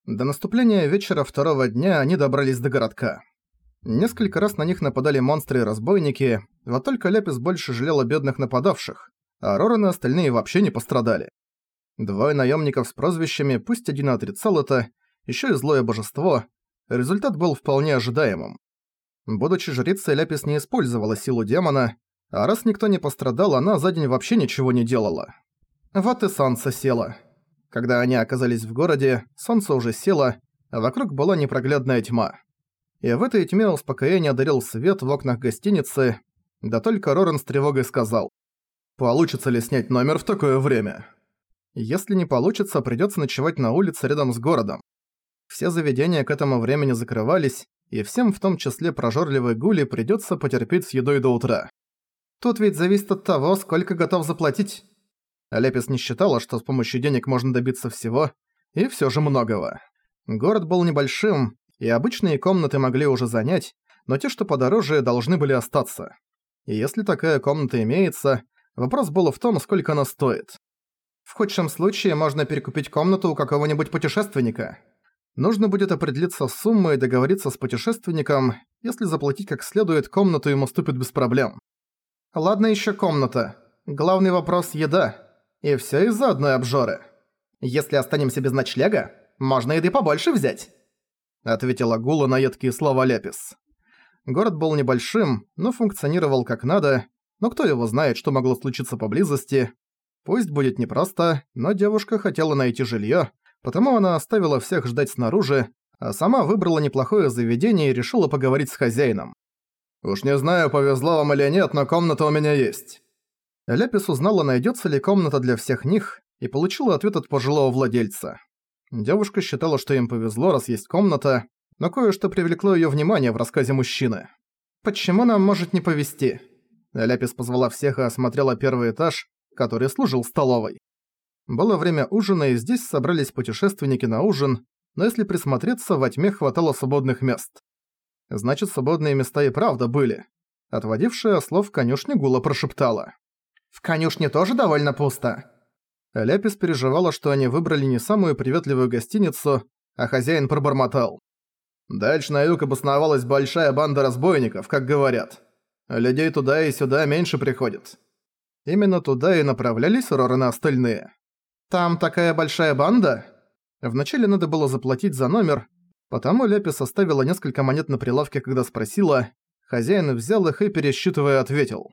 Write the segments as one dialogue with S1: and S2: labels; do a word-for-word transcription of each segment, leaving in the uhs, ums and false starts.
S1: До наступления вечера второго дня они добрались до городка. Несколько раз на них нападали монстры и разбойники, вот только Ляпис больше жалел о бедных нападавших, а Роран и остальные вообще не пострадали. Двое наемников с прозвищами, пусть один и отрицал это, еще и злое божество, результат был вполне ожидаемым. Будучи жрицей, Ляпис не использовала силу демона, а раз никто не пострадал, она за день вообще ничего не делала. Вот и солнце село. Когда они оказались в городе, солнце уже село, а вокруг была непроглядная тьма. И в этой тьме успокоение одарил свет в окнах гостиницы, да только Роран с тревогой сказал: «Получится ли снять номер в такое время?» Если не получится, придётся ночевать на улице рядом с городом. Все заведения к этому времени закрывались, и всем, в том числе прожорливой Гули, придётся потерпеть с едой до утра. Тут ведь зависит от того, сколько готов заплатить. Ляпис не считала, что с помощью денег можно добиться всего, и всё же многого. Город был небольшим, и обычные комнаты могли уже занять, но те, что подороже, должны были остаться. И если такая комната имеется, вопрос был в том, сколько она стоит. В худшем случае можно перекупить комнату у какого-нибудь путешественника. Нужно будет определиться с суммой и договориться с путешественником, если заплатить как следует, комнату ему ступит без проблем. Ладно ещё комната. Главный вопрос – еда. И всё из-за одной обжоры. Если останемся без ночлега, можно еды побольше взять, ответила Гула на едкие слова Ляпис. Город был небольшим, но функционировал как надо, но кто его знает, что могло случиться поблизости. Пусть будет непросто, но девушка хотела найти жильё, потому она оставила всех ждать снаружи, а сама выбрала неплохое заведение и решила поговорить с хозяином. «Уж не знаю, повезло вам или нет, но комната у меня есть». Ляпис узнала, найдётся ли комната для всех них, и получила ответ от пожилого владельца. Девушка считала, что им повезло, раз есть комната, но кое-что привлекло её внимание в рассказе мужчины. «Почему нам может не повезти?» Ляпис позвала всех и осмотрела первый этаж, который служил столовой. Было время ужина, и здесь собрались путешественники на ужин, но если присмотреться, во тьме хватало свободных мест. Значит, свободные места и правда были. Отводившая слов конюшни Гула прошептала: «В конюшне тоже довольно пусто». Ляпис переживала, что они выбрали не самую приветливую гостиницу, а хозяин пробормотал: «Дальше на юг обосновалась большая банда разбойников, как говорят. Людей туда и сюда меньше приходит». Именно туда и направлялись Роран и остальные. «Там такая большая банда?» Вначале надо было заплатить за номер, потому Ляпис оставила несколько монет на прилавке, когда спросила. Хозяин взял их и, пересчитывая, ответил: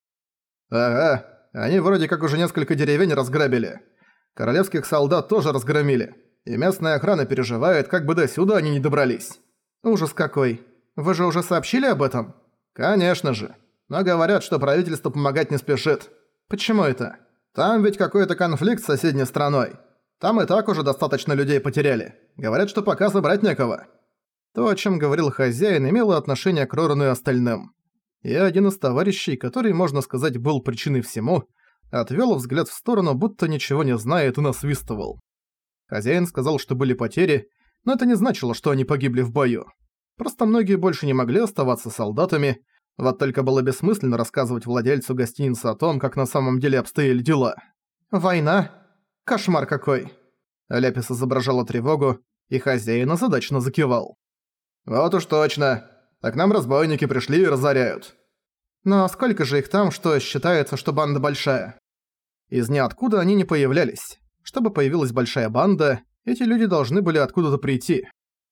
S1: «Ага, они вроде как уже несколько деревень разграбили. Королевских солдат тоже разгромили, и местная охрана переживает, как бы до сюда они не добрались». «Ужас какой! Вы же уже сообщили об этом?» «Конечно же. Но говорят, что правительство помогать не спешит». «Почему это?» «Там ведь какой-то конфликт с соседней страной. Там и так уже достаточно людей потеряли. Говорят, что пока забрать некого». То, о чем говорил хозяин, имело отношение к Рорану и остальным. И один из товарищей, который, можно сказать, был причиной всему, отвёл взгляд в сторону, будто ничего не знает, и насвистывал. Хозяин сказал, что были потери, но это не значило, что они погибли в бою. Просто многие больше не могли оставаться солдатами, вот только было бессмысленно рассказывать владельцу гостиницы о том, как на самом деле обстояли дела. «Война? Кошмар какой!» Ляпис изображала тревогу, и хозяин озадаченно закивал. «Вот уж точно. А к нам разбойники пришли и разоряют». «Но сколько же их там, что считается, что банда большая?» Из ниоткуда они не появлялись. Чтобы появилась большая банда, эти люди должны были откуда-то прийти.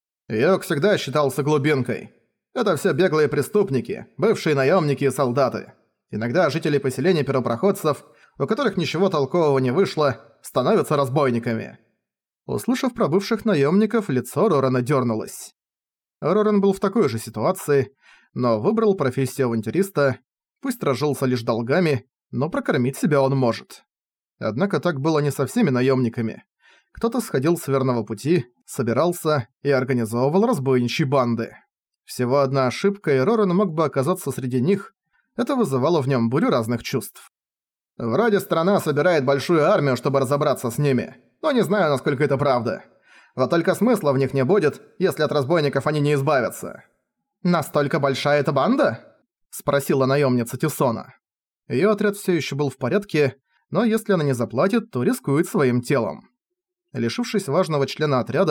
S1: Юг всегда считался глубинкой. Это все беглые преступники, бывшие наемники и солдаты. Иногда жители поселений первопроходцев, у которых ничего толкового не вышло, становятся разбойниками. Услышав про бывших наемников, лицо Рорана дернулось. Роран был в такой же ситуации, но выбрал профессию авантюриста, пусть разжился лишь долгами, но прокормить себя он может. Однако так было не со всеми наемниками. Кто-то сходил с верного пути, собирался и организовывал разбойничьи банды. Всего одна ошибка, и Роран мог бы оказаться среди них. Это вызывало в нем бурю разных чувств. Вроде страна собирает большую армию, чтобы разобраться с ними, но не знаю, насколько это правда. Вот только смысла в них не будет, если от разбойников они не избавятся. «Настолько большая эта банда?» – спросила наемница Тисона. Её отряд всё ещё был в порядке, но если она не заплатит, то рискует своим телом. Лишившись важного члена отряда,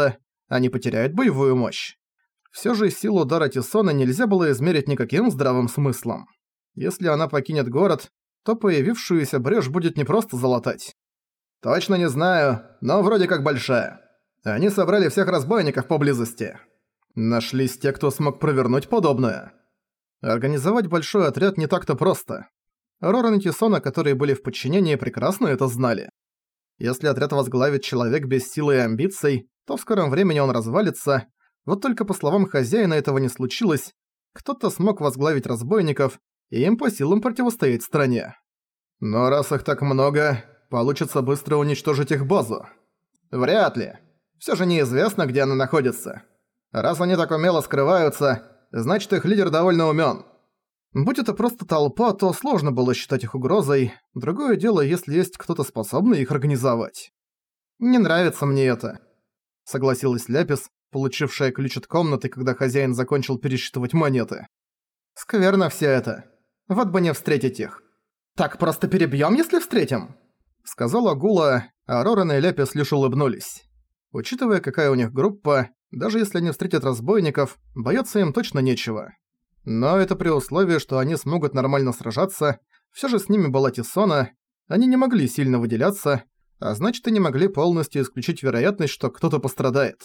S1: они потеряют боевую мощь. Всё же силу удара Тисона нельзя было измерить никаким здравым смыслом. Если она покинет город, то появившуюся брешь будет непросто залатать. Точно не знаю, но вроде как большая. Они собрали всех разбойников поблизости. Нашлись те, кто смог провернуть подобное. Организовать большой отряд не так-то просто. Роран и Тисона, которые были в подчинении, прекрасно это знали. Если отряд возглавит человек без силы и амбиций, то в скором времени он развалится. Вот только по словам хозяина этого не случилось. Кто-то смог возглавить разбойников, и им по силам противостоять стране. Но раз их так много, получится быстро уничтожить их базу. Вряд ли. Всё же неизвестно, где она находится. Раз они так умело скрываются, значит их лидер довольно умён. Будь это просто толпа, то сложно было считать их угрозой. Другое дело, если есть кто-то способный их организовать. «Не нравится мне это», — согласилась Ляпис, получившая ключ от комнаты, когда хозяин закончил пересчитывать монеты. «Скверно всё это. Вот бы не встретить их». «Так просто перебьём, если встретим?» — сказала Гула, а Роран и Ляпис лишь улыбнулись. Учитывая, какая у них группа, даже если они встретят разбойников, бояться им точно нечего. Но это при условии, что они смогут нормально сражаться. Всё же с ними была Тисона, они не могли сильно выделяться, а значит и не могли полностью исключить вероятность, что кто-то пострадает.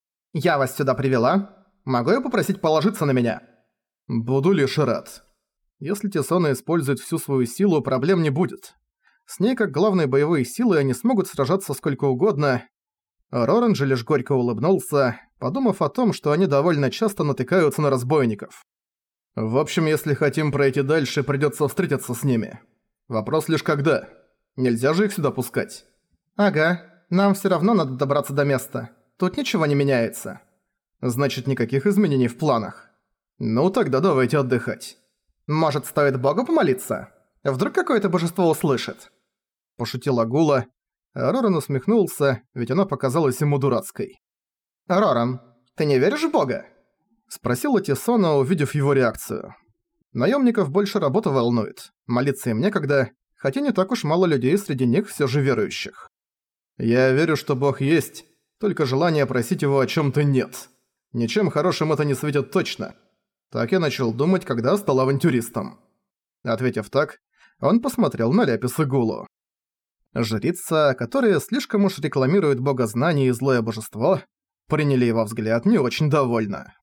S1: «Я вас сюда привела. Могу я попросить положиться на меня?» «Буду лишь рад. Если Тисона использует всю свою силу, проблем не будет. С ней как главной боевой силой они смогут сражаться сколько угодно». Роран же лишь горько улыбнулся, подумав о том, что они довольно часто натыкаются на разбойников. «В общем, если хотим пройти дальше, придётся встретиться с ними. Вопрос лишь когда. Нельзя же их сюда пускать». «Ага, нам всё равно надо добраться до места. Тут ничего не меняется». «Значит, никаких изменений в планах. Ну тогда давайте отдыхать». «Может, стоит Богу помолиться? Вдруг какое-то божество услышит?» Пошутила Гула. Роран усмехнулся, ведь она показалась ему дурацкой. «Роран, ты не веришь в Бога?» Спросила Тисона, увидев его реакцию. Наемников больше работа волнует. Молиться им некогда, хотя не так уж мало людей среди них все же верующих. «Я верю, что Бог есть, только желания просить его о чем-то нет. Ничем хорошим это не светит точно». Так я начал думать, когда стал авантюристом. Ответив так, он посмотрел на Ляпис и Гулу. Жрица, которая слишком уж рекламирует богознание и злое божество, приняли его взгляд не очень довольно.